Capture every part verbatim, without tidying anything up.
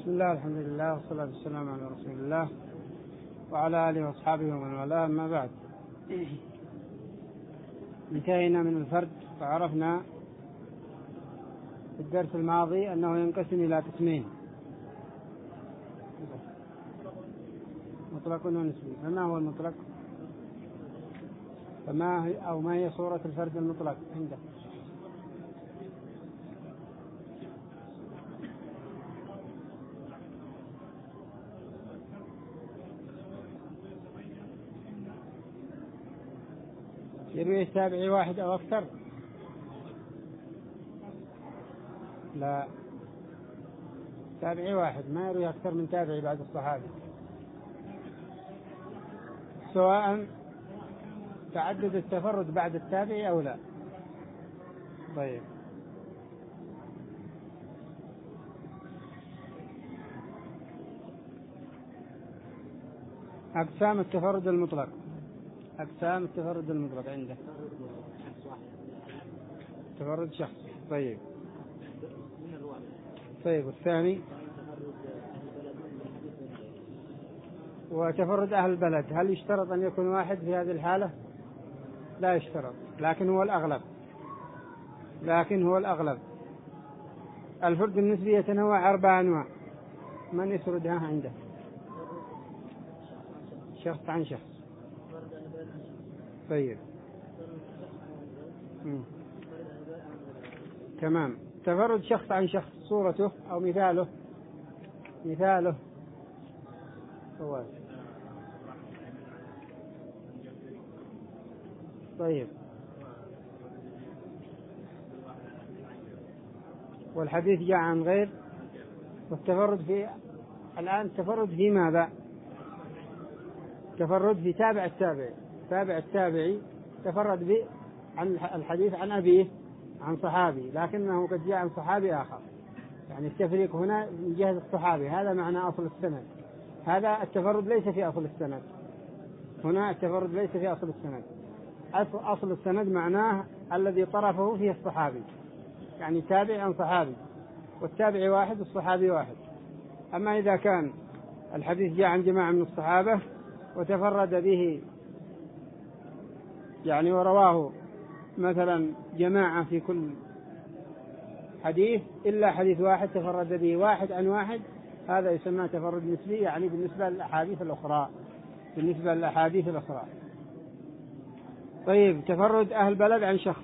بسم الله الحمد لله والصلاة والسلام على رسول الله وعلى آله وأصحابه ومن والاه، أما بعد. انتهينا من الفرد وعرفنا في الدرس الماضي أنه ينقسم إلى قسمين: مطلق ونسبي. فما هو المطلق؟ فما هي أو ما هي صورة الفرد المطلق عندك؟ يروي تابعي واحد أو أكثر؟ لا، تابعي واحد ما يروي أكثر من تابعي بعد الصحابي، سواء تعدد التفرد بعد التابعي أو لا. طيب، أقسام التفرد المطلق. أقسام التفرد المطلق عنده تفرد شخصي. طيب طيب والثاني وتفرد أهل البلد. هل يشترط أن يكون واحد في هذه الحالة؟ لا يشترط، لكن هو الأغلب لكن هو الأغلب الفرد النسبي يتنوع أربع أنواع. من يسردها عنده؟ شخص عن شخص. طيب مم. تمام. تفرد شخص عن شخص، صورته أو مثاله مثاله هو. طيب، والحديث جاء عن غير. والتفرد في الآن التفرد في ماذا؟ تفرد في تابع التابعي. تابع التابعي تفرد به عن الحديث عن أبيه عن صحابي، لكنه قد جاء عن صحابي آخر، يعني التفريق هنا من جهة الصحابي. هذا معنى أصل السند. هذا التفرد ليس في أصل السند. هنا التفرد ليس في أصل السند. أصل السند معناه الذي طرفه فيه الصحابي، يعني تابع عن صحابي، والتابع واحد والصحابي واحد. أما إذا كان الحديث جاء عن جماعة من الصحابة وتفرد به، يعني ورواه مثلا جماعة في كل حديث إلا حديث واحد تفرد به واحد عن واحد، هذا يسمى تفرد نسبي، يعني بالنسبة للأحاديث الأخرى بالنسبة للأحاديث الأخرى. طيب، تفرد أهل بلد عن شخص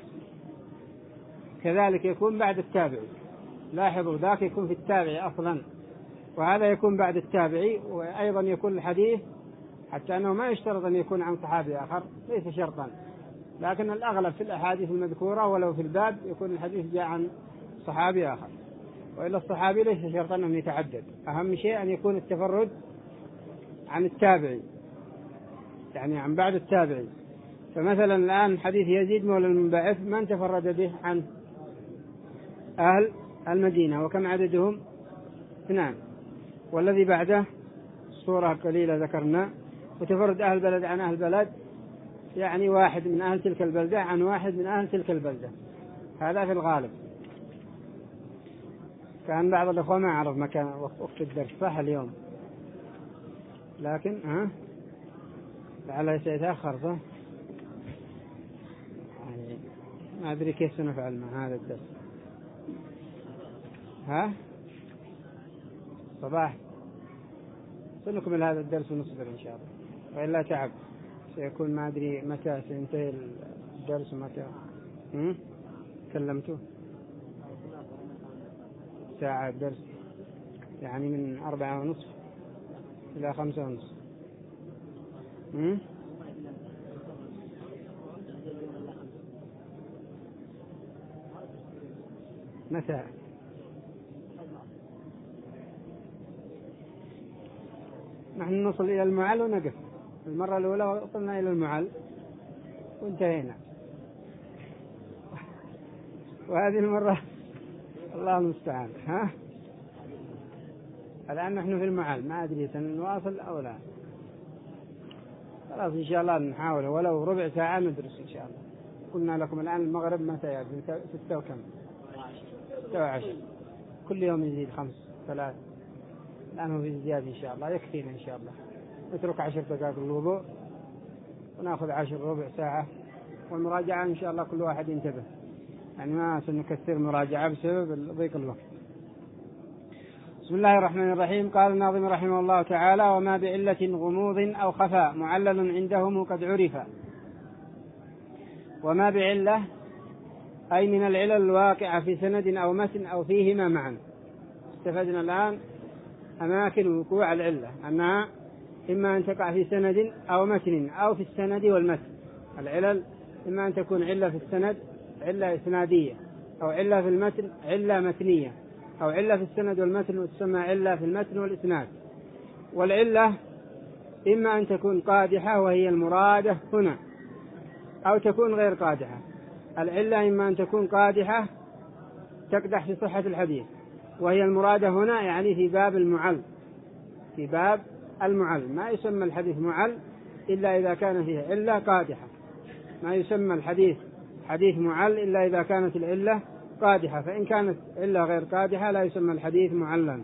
كذلك يكون بعد التابعي. لاحظوا، ذاك يكون في التابعي أصلا، وهذا يكون بعد التابعي. وأيضا يكون الحديث، حتى أنه ما يشترط أن يكون عن صحابي آخر، ليس شرطا، لكن الأغلب في الأحاديث المذكورة ولو في الباب يكون الحديث جاء عن صحابي آخر، وإلا الصحابي ليس شرطا أن يتعدد. أهم شيء أن يكون التفرد عن التابعي، يعني عن بعد التابعي. فمثلا الآن حديث يزيد مولى المنبعث من تفرد به؟ عن أهل المدينة، وكم عددهم؟ اثنان. والذي بعده صورة قليلة ذكرنا. وتفرد أهل البلد عن أهل البلد، يعني واحد من أهل تلك البلدة عن واحد من أهل تلك البلدة. هذا في الغالب. كان بعض الأخوة ما عرف مكان وقت الدرس صح اليوم، لكن ها لعله سيتأخر صح. يعني ما أدري كيف سنفعل مع هذا الدرس. ها صباح سنكمل هذا الدرس ونصبر إن شاء الله، وإلا تعب سيكون ما أدري متى سينتهي الدرس ومتى. هم؟ كلمته ساعة الدرس، يعني من أربعة ونصف إلى خمسة ونصف. هم؟ متى؟ نحن نصل إلى المعل ونقف. المرة الأولى وصلنا إلى المعل وانتهينا، وهذه المرة الله المستعان. ها الآن نحن في المعل، ما أدري سنواصل أو لا. خلاص إن شاء الله نحاول ولو ربع ساعة ندرس إن شاء الله. قلنا لكم الآن المغرب متى يأذن؟ ستة وكم؟ ستة وعشر. كل يوم يزيد خمس ثلاث. لأنه في زيادة إن شاء الله يكفينا إن شاء الله. نترك عشر دقائق الوضوء ونأخذ عشر ربع ساعة، والمراجعة إن شاء الله كل واحد ينتبه، يعني ما سنكثر مراجعة بسبب ضيق الوقت. بسم الله الرحمن الرحيم. قال الناظم رحمه الله تعالى: وما بعلة غموض أو خفاء معلل عندهم قد عرف. وما بعلة أي من العلل الواقعة في سند أو متن أو فيهما معا. استفدنا الآن أماكن وقوع العلة، أنها إما أن تقع في سند أو متن أو في السند والمتن. العلل إما أن تكون علة في السند علة إسنادية، أو علة في المتن علة متنية، أو علة في السند والمتن وتسمى علة في المتن والإسناد. والعلة إما أن تكون قادحة وهي المرادة هنا، أو تكون غير قادحة. العلة إما أن تكون قادحة تقدح في صحة الحديث، وهي المرادة هنا يعني في باب المعل. في باب المعل ما يسمى الحديث معل إلا إذا كان فيه علة قادحة، ما يسمى الحديث حديث معل إلا إذا كانت العلة قادحة، فإن كانت علة غير قادحة لا يسمى الحديث معلا،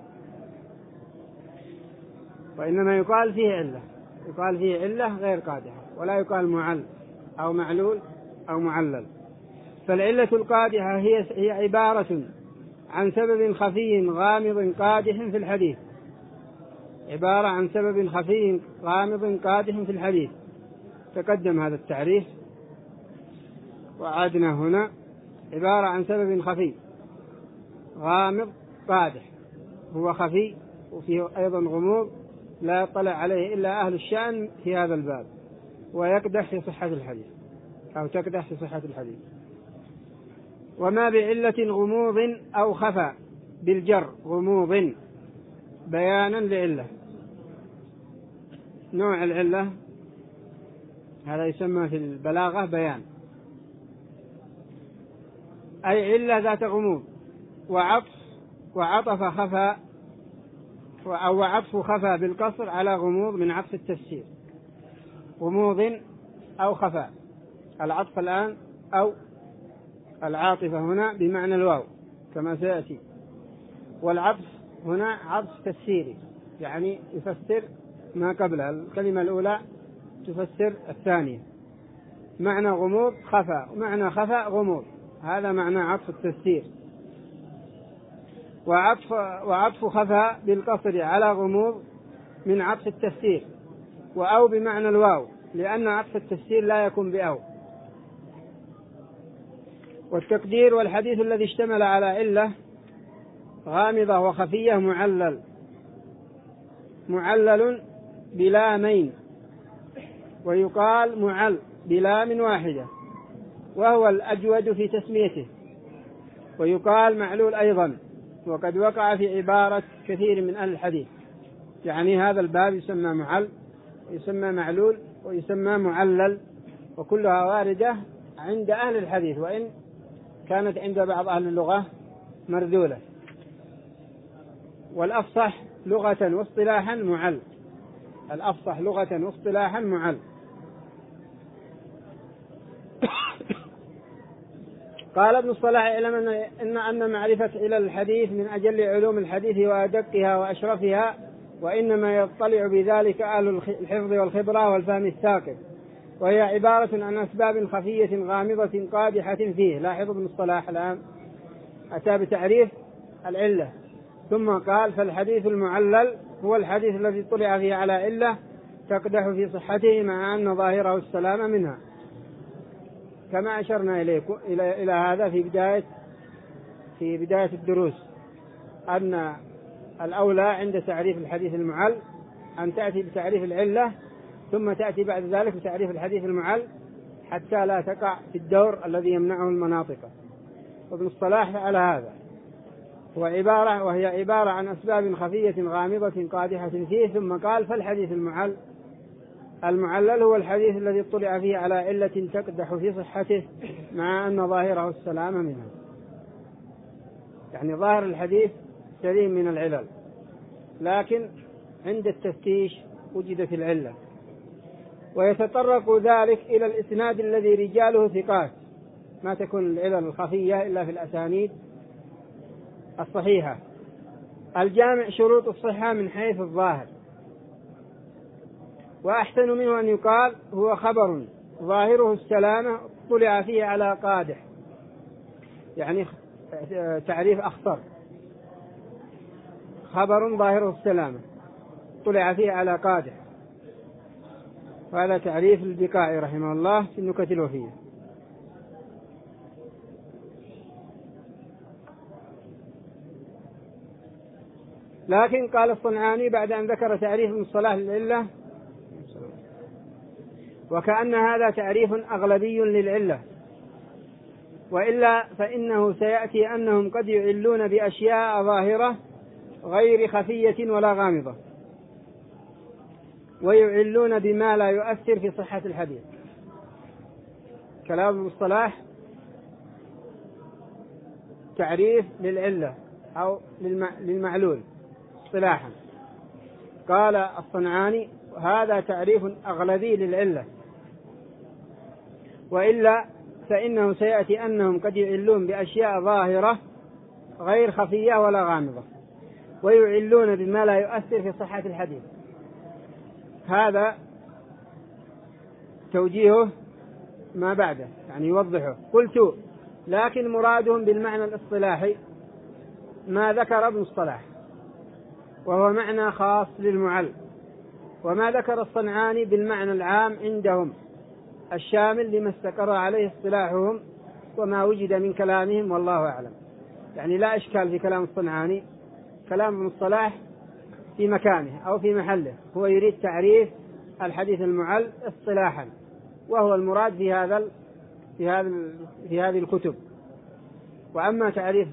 وإنما يقال فيه علة، يقال فيه علة غير قادحة، ولا يقال معل أو معلول أو معلل. فالعلة القادحة هي هي عبارة عن سبب خفي غامض قادح في الحديث، عبارة عن سبب خفي غامض قادح في الحديث. تقدم هذا التعريف وعادنا هنا. عبارة عن سبب خفي غامض قادح، هو خفي وفيه أيضا غموض لا يطلع عليه إلا أهل الشأن في هذا الباب، ويقدح في صحة الحديث أو تقدح في صحة الحديث. وما بعلة غموض أو خفى بالجر غموض بيانا لعلة. نوع العلة هذا يسمى في البلاغة بيان، أي علة ذات غموض وعطف وعطف خفى أو عطف خفى بالقصر على غموض من عطف التفسير. غموض أو خفى، العطف الآن أو العاطفة هنا بمعنى الواو كما سيأتي، والعطف هنا عطف تفسيري يعني يفسر ما قبلها، الكلمة الأولى تفسر الثانية. معنى غموض خفى ومعنى خفى غموض، هذا معنى عطف التفسير. وعطف, وعطف خفى بالقصر على غموض من عطف التفسير، وأو بمعنى الواو لأن عطف التفسير لا يكون بأو. والتقدير: والحديث الذي اشتمل على علة غامضة وخفية معلل، معلل بلامين، ويقال معل بلام واحدة وهو الأجود في تسميته، ويقال معلول أيضا، وقد وقع في عبارة كثير من أهل الحديث. يعني هذا الباب يسمى معل، يسمى معلول، ويسمى معلل، وكلها واردة عند أهل الحديث، وإن كانت عند بعض أهل اللغة مرذولة. والأفصح لغة واصطلاحا معل، الأفصح لغة واصطلاحا معل. قال ابن الصلاح: اعلم إن أن معرفة علل الحديث من أجل علوم الحديث وأدقها وأشرفها، وإنما يطلع بذلك أهل الحفظ والخبرة والفهم الثاقب، وهي عبارة عن أسباب خفية غامضة قادحة فيه. لاحظوا ابن الصلاح الآن أتى بتعريف العلة، ثم قال: فالحديث المعلل هو الحديث الذي طلع فيه على علة تقدح في صحته مع أن ظاهره السلامة منها، كما أشرنا إليكم إلى إلى هذا في بداية في بداية الدروس، أن الأولى عند تعريف الحديث المعل أن تأتي بتعريف العلة، ثم تأتي بعد ذلك بتعريف الحديث المعل حتى لا تقع في الدور الذي يمنعه المناطق. وابن الصلاح على هذا، هو عبارة وهي عبارة عن أسباب خفية غامضة قادحة فيه. ثم قال: فالحديث المعل المعلل هو الحديث الذي اطلع فيه على علة تقدح في صحته مع أن ظاهره السلام منها. يعني ظاهر الحديث سليم من العلل، لكن عند التفتيش وجدت العلة. ويتطرق ذلك إلى الإسناد الذي رجاله ثقات، ما تكون العلل الخفية إلا في الأسانيد الصحيحة الجامع شروط الصحة من حيث الظاهر. وأحسن منه أن يقال هو خبر ظاهره السلامة طلع فيه على قادح، يعني تعريف أخطر، خبر ظاهره السلامة طلع فيه على قادح. وهذا تعريف البقاعي رحمه الله في النكت الوفية. لكن قال الصنعاني بعد أن ذكر تعريف المصطلح للعلة: وكأن هذا تعريف أغلبي للعلة، وإلا فإنه سيأتي أنهم قد يعلون بأشياء ظاهرة غير خفية ولا غامضة، ويعلون بما لا يؤثر في صحة الحديث. كلام المصطلح تعريف للعلة أو للمعلول اصطلاحا. قال الصنعاني: هذا تعريف أغلبي للعلة، وإلا فإنه سيأتي أنهم قد يعلون بأشياء ظاهرة غير خفية ولا غامضة، ويعلون بما لا يؤثر في صحة الحديث. هذا توجيهه ما بعده، يعني يوضحه. قلت: لكن مرادهم بالمعنى الاصطلاحي ما ذكر ابن الصلاح، وهو معنى خاص للمعل، وما ذكر الصنعاني بالمعنى العام عندهم الشامل لما استقر عليه اصطلاحهم وما وجد من كلامهم، والله أعلم. يعني لا إشكال في كلام الصنعاني، كلام ابن الصلاح في مكانه أو في محله، هو يريد تعريف الحديث المعل اصطلاحا، وهو المراد في هذا في هذا في هذه الكتب. وأما تعريف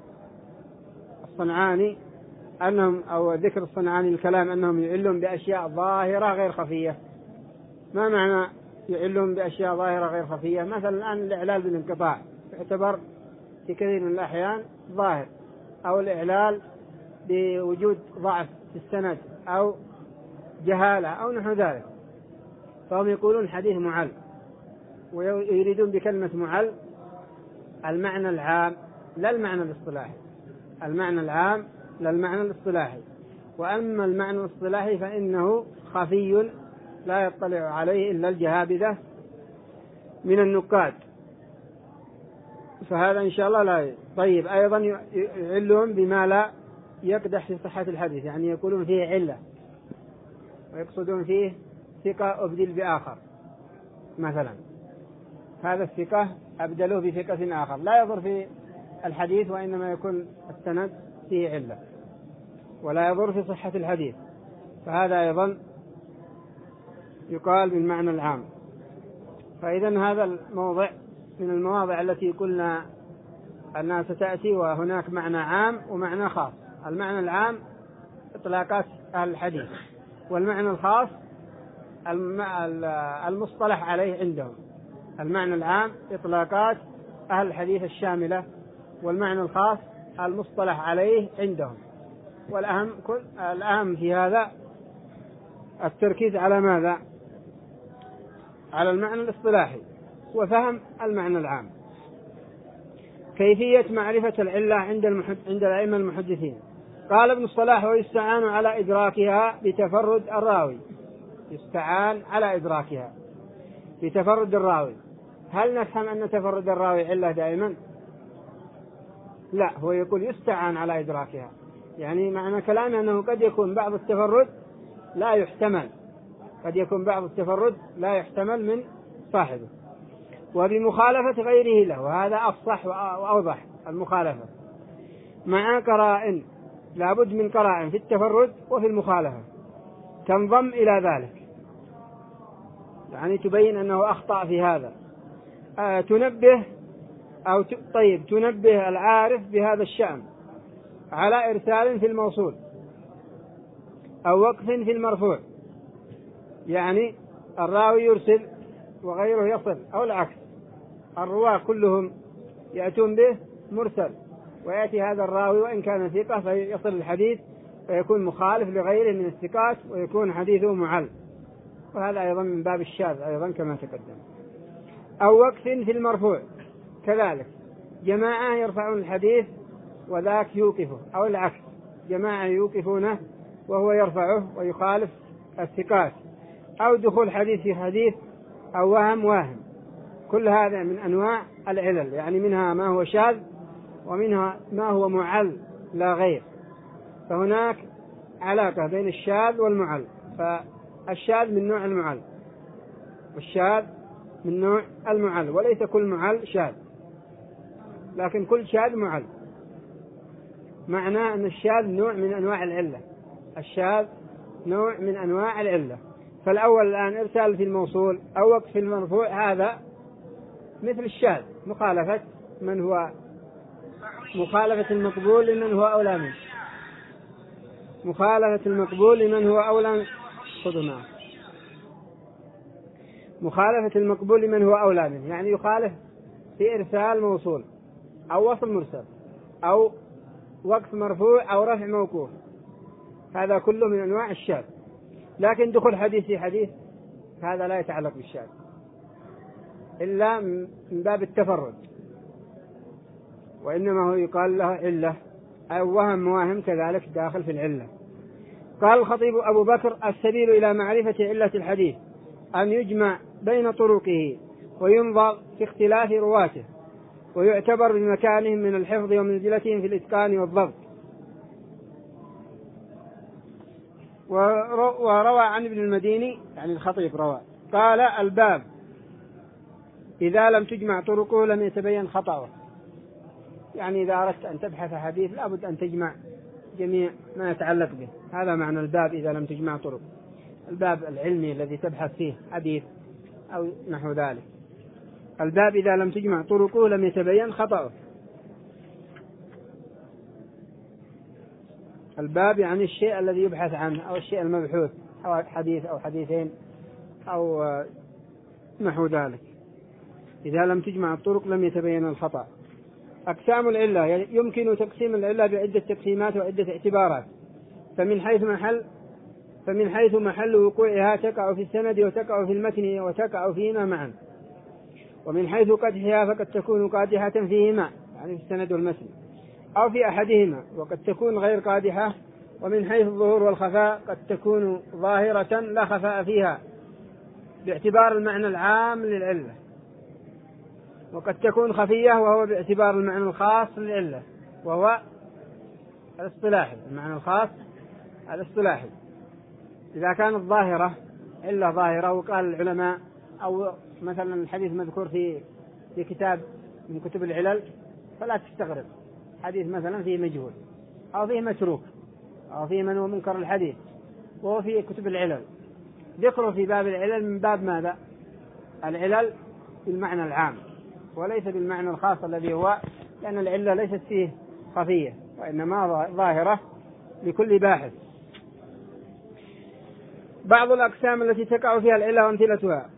الصنعاني أنهم أو ذكر الصنعاني الكلام أنهم يعلون بأشياء ظاهرة غير خفية. ما معنى يعلون بأشياء ظاهرة غير خفية؟ مثلا الآن الإعلال بالانقطاع يعتبر في كثير من الأحيان ظاهر، أو الإعلال بوجود ضعف في السند أو جهالة أو نحو ذلك، فهم يقولون حديث معل، ويريدون بكلمة معل المعنى العام لا المعنى الاصطلاحي، المعنى العام لا المعنى الاصطلاحي. وأما المعنى الاصطلاحي فإنه خفي لا يطلع عليه إلا الجهابذة من النقاد، فهذا إن شاء الله لا. طيب، أيضا يعلون بما لا يقدح في صحة الحديث، يعني يقولون فيه علة ويقصدون فيه ثقة أبدل بآخر، مثلا هذا الثقة أبدلوه بثقة آخر لا يضر في الحديث، وإنما يكون السند فيه علة ولا يضر في صحة الحديث، فهذا أيضا يقال بالمعنى العام. فإذا هذا الموضع من المواضع التي قلنا أنها ستأتي، وهناك معنى عام ومعنى خاص. المعنى العام إطلاقات أهل الحديث، والمعنى الخاص المصطلح عليه عندهم. المعنى العام إطلاقات أهل الحديث الشاملة، والمعنى الخاص المصطلح عليه عندهم. والأهم كل الأهم في هذا التركيز على ماذا؟ على المعنى الاصطلاحي وفهم المعنى العام. كيفية معرفة العلة عند المحد... عند الأئمة المحدثين. قال ابن الصلاح: ويستعان على إدراكها بتفرد الراوي. يستعان على إدراكها بتفرد الراوي. هل نفهم أن تفرد الراوي علة دائما؟ لا، هو يقول يستعان على إدراكها، يعني معنى كلامه أنه قد يكون بعض التفرد لا يحتمل، قد يكون بعض التفرد لا يحتمل من صاحبه، وبمخالفة غيره له، وهذا أفصح وأوضح المخالفة، مع قرائن، لابد من قرائن في التفرد وفي المخالفة تنضم إلى ذلك، يعني تبين أنه أخطأ في هذا. آه تنبه أو ت... طيب تنبه العارف بهذا الشأن على إرسال في الموصول أو وقف في المرفوع، يعني الراوي يرسل وغيره يصل، أو العكس، الرواة كلهم يأتون به مرسل، ويأتي هذا الراوي وإن كان ثقة فيصل الحديث فيكون مخالف لغيره من الثقات ويكون حديثه معل، وهذا أيضا من باب الشاذ أيضا كما تقدم. أو وقف في المرفوع كذلك، جماعة يرفعون الحديث وذاك يوقفه، أو العكس، جماعة يوقفونه وهو يرفعه ويخالف الثقات، أو دخول حديث في حديث، أو وهم واهم. كل هذا من أنواع العلل، يعني منها ما هو شاذ ومنها ما هو معل لا غير. فهناك علاقة بين الشاذ والمعل، فالشاذ من نوع المعل والشاذ من نوع المعل، وليس كل معل شاذ، لكن كل شاذ معل. معناه أن الشاذ نوع من أنواع العلة، الشاذ نوع من أنواع العلة. فالأول الآن إرسال في الموصول أو وقف في المرفوع، هذا مثل الشاذ، مخالفة من هو مخالفة المقبول لمن هو أولى منه، مخالفة المقبول لمن هو أولى خذنا مخالفة المقبول لمن هو أولى منه، يعني يخالف في إرسال موصول أو وصل مرسل أو وقف مرفوع أو رفع موقوف، هذا كله من أنواع الشاذ. لكن دخول حديث في حديث هذا لا يتعلق بالشاذ إلا من باب التفرد، وإنما هو يقال له علة أو وهم مواهم كذلك داخل في العلة. قال الخطيب أبو بكر: السبيل إلى معرفة علة الحديث أن يجمع بين طرقه وينظر في اختلاف رواته، ويعتبر بمكانهم من الحفظ ومنزلتهم في الإتقان والضبط. وروى عن ابن المديني، يعني الخطيب روى، قال: الباب إذا لم تجمع طرقه لم يتبين خطأه. يعني إذا أردت أن تبحث حديث لابد أن تجمع جميع ما يتعلق به، هذا معنى الباب إذا لم تجمع طرق، الباب العلمي الذي تبحث فيه حديث أو نحو ذلك. الباب إذا لم تجمع طرقه لم يتبين خطأه. الباب يعني الشيء الذي يبحث عنه أو الشيء المبحوث، أو حديث أو حديثين أو نحو ذلك. إذا لم تجمع الطرق لم يتبين الخطأ. أقسام العلة، يعني يمكن تقسيم العلة بعدة تقسيمات وعدة اعتبارات. فمن حيث محل فمن حيث محل وقوعها تقع في السند وتقع في المتن وتقع فيهما معا. ومن حيث قدحها فقد تكون قادحة فيهما، يعني في السند والمتن، أو في أحدهما، وقد تكون غير قادحة. ومن حيث الظهور والخفاء قد تكون ظاهرة لا خفاء فيها باعتبار المعنى العام للعلة، وقد تكون خفية وهو باعتبار المعنى الخاص للعلة، وهو الاصطلاحي، المعنى الخاص الاصطلاحي. إذا كانت ظاهرة علة ظاهرة، وقال العلماء أو مثلا الحديث مذكور في في كتاب من كتب العلل، فلا تستغرب حديث مثلا فيه مجهول أو فيه متروك أو فيه من هو منكر الحديث وهو في كتب العلل، ذكره في باب العلل من باب ماذا؟ العلل بالمعنى العام وليس بالمعنى الخاص الذي هو، لأن العلة ليست فيه خفية وإنما ظاهرة لكل باحث. بعض الأقسام التي تقع فيها العلة وأمثلتها: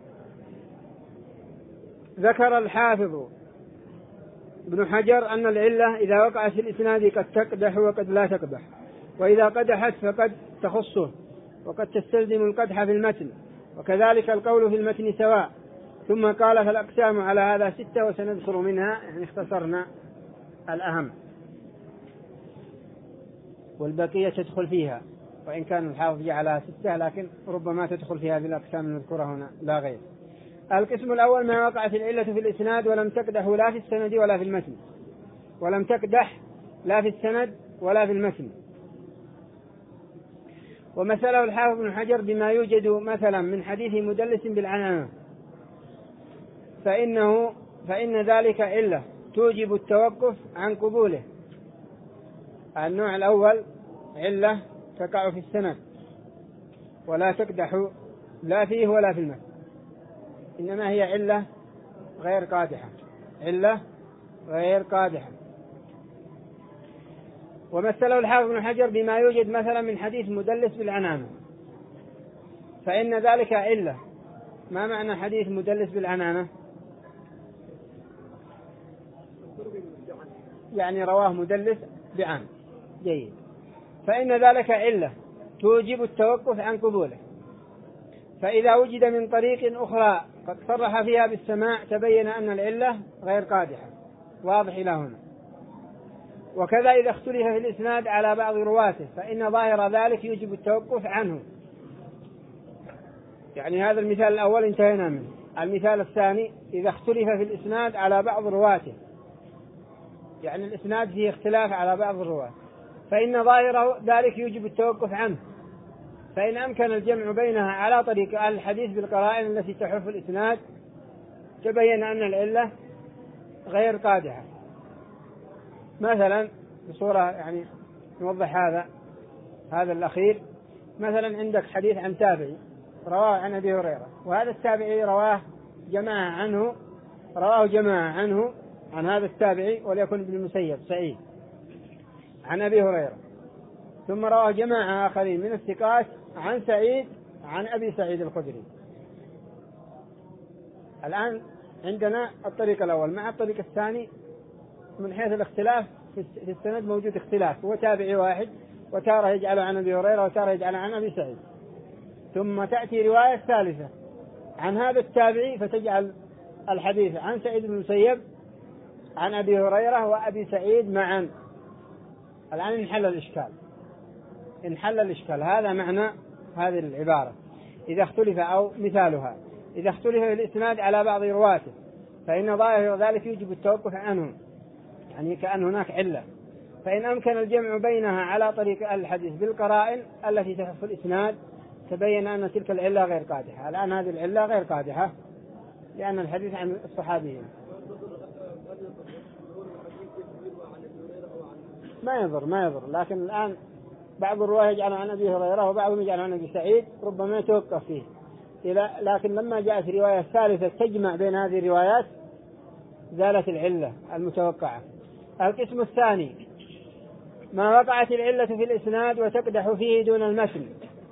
ذكر الحافظ ابن حجر أن العلة إذا وقعت في الإسناد قد تقدح وقد لا تقدح، وإذا قدحت فقد تخصه وقد تستلزم القدح في المتن، وكذلك القول في المتن سواء. ثم قال: فالأقسام على هذا ستة وسنذكر منها، يعني اختصرنا الأهم والبقية تدخل فيها، وإن كان الحافظ جعلها ستة لكن ربما تدخل في هذه الأقسام المذكورة هنا لا غير. القسم الأول: ما وقعت العلة في الإسناد ولم تقدح لا في السند ولا في المتن، ولم تقدح لا في السند ولا في المتن. ومثله الحافظ بن حجر بما يوجد مثلا من حديث مدلس بالعنانة، فإنه فإن ذلك علة توجب التوقف عن قبوله. النوع الأول علة تقع في السند ولا تقدح لا فيه ولا في المتن، إنما هي علة غير قادحة، علة غير قادحة. ومثله الحافظ بن حجر بما يوجد مثلا من حديث مدلس بالعنانة، فإن ذلك علة. ما معنى حديث مدلس بالعنانة؟ يعني رواه مدلس بعن جيد، فإن ذلك علة توجب التوقف عن قبوله. فإذا وجد من طريق أخرى قد صرح فيها بالسماع تبين أن العلة غير قادحة. واضح إلى هنا؟ وكذا إذا اختلف في الإسناد على بعض رواته فإن ظاهر ذلك يوجب التوقف عنه. يعني هذا المثال الأول انتهينا منه. المثال الثاني إذا اختلف في الإسناد على بعض رواته، يعني الإسناد فيه اختلاف على بعض الرواة، فإن ظاهر ذلك يوجب التوقف عنه، فإن أمكن الجمع بينها على طريق أهل الحديث بالقرائن التي تحف الإسناد تبين أن العلة غير قادحة. مثلا بصورة يعني نوضح هذا هذا الأخير، مثلا عندك حديث عن تابعي رواه عن أبي هريرة، وهذا التابعي رواه جماعة عنه رواه جماعة عنه عن هذا التابعي وليكن ابن المسيب سعيد عن أبي هريرة، ثم رواه جماعة آخرين من الثقات عن سعيد عن أبي سعيد الخدري. الآن عندنا الطريق الأول مع الطريق الثاني من حيث الاختلاف في السند موجود اختلاف، هو تابعي واحد وتارة يجعله عن أبي هريرة وتارة يجعله عن أبي سعيد، ثم تأتي رواية ثالثة عن هذا التابعي فتجعل الحديث عن سعيد بن المسيب عن أبي هريرة وأبي سعيد معا. الآن انحل الإشكال انحل الإشكال هذا معنى هذه العبارة إذا اختلف، أو مثالها إذا اختلف في الإسناد على بعض رواته فإن ظاهر ذلك يجب التوقف عنه، يعني كأن هناك علة، فإن أمكن الجمع بينها على طريق الحديث بالقرائن التي تحف الإسناد تبين أن تلك العلة غير قادحة. الآن هذه العلة غير قادحة لأن الحديث عن الصحابيين ما يضر ما يضر لكن الآن بعض الرواة يجعل عن أبي هريرة وبعضهم يجعل عن أبي سعيد ربما يتوقف فيه، لكن لما جاءت رواية ثالثة تجمع بين هذه الروايات زالت العلة المتوقعة. القسم الثاني ما وقعت العلة في الإسناد وتقدح فيه دون المتن،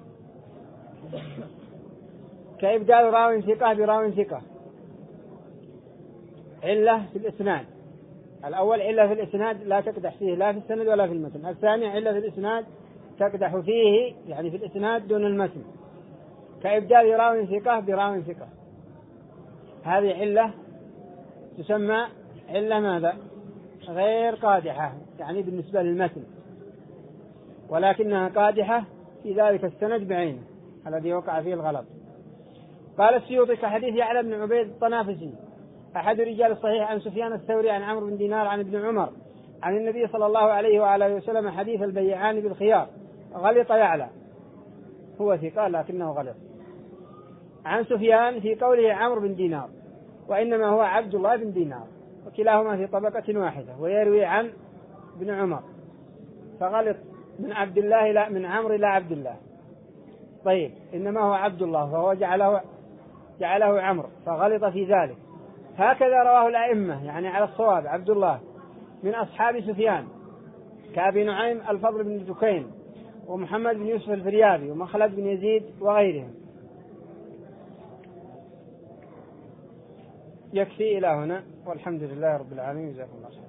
كإبدال راو ثقة براو ثقة. علة في الإسناد الأول علة في الإسناد لا تقدح فيه لا في السند ولا في المتن، الثاني علة في الإسناد تقدح فيه يعني في الإسناد دون المتن، كإبدال راو ثقة براو ثقة. هذه علة تسمى علة ماذا؟ غير قادحة يعني بالنسبة للمتن، ولكنها قادحة في ذلك السند بعينه الذي وقع فيه الغلط. قال السيوطي كحديث يعلى بن عبيد الطنافسي أحد رجال الصحيح عن سفيان الثوري عن عمرو بن دينار عن ابن عمر عن النبي صلى الله عليه وآله وسلم حديث البيعان بالخيار غلط يعلى، هو ثقة لكنه غلط، عن سفيان في قوله عمرو بن دينار وإنما هو عبد الله بن دينار، وكلاهما في طبقة واحدة، ويروي عن ابن عمر فغلط من عبد الله لا من عمرو لا عبد الله. طيب إنما هو عبد الله فهو جعله جعله عمرو فغلط في ذلك. هكذا رواه الأئمة يعني على الصواب عبد الله من أصحاب سفيان كأبي نعيم الفضل بن دكين ومحمد بن يوسف الفريابي ومخلد بن يزيد وغيرهم. يكفي إلى هنا والحمد لله رب العالمين. جزاكم الله خير.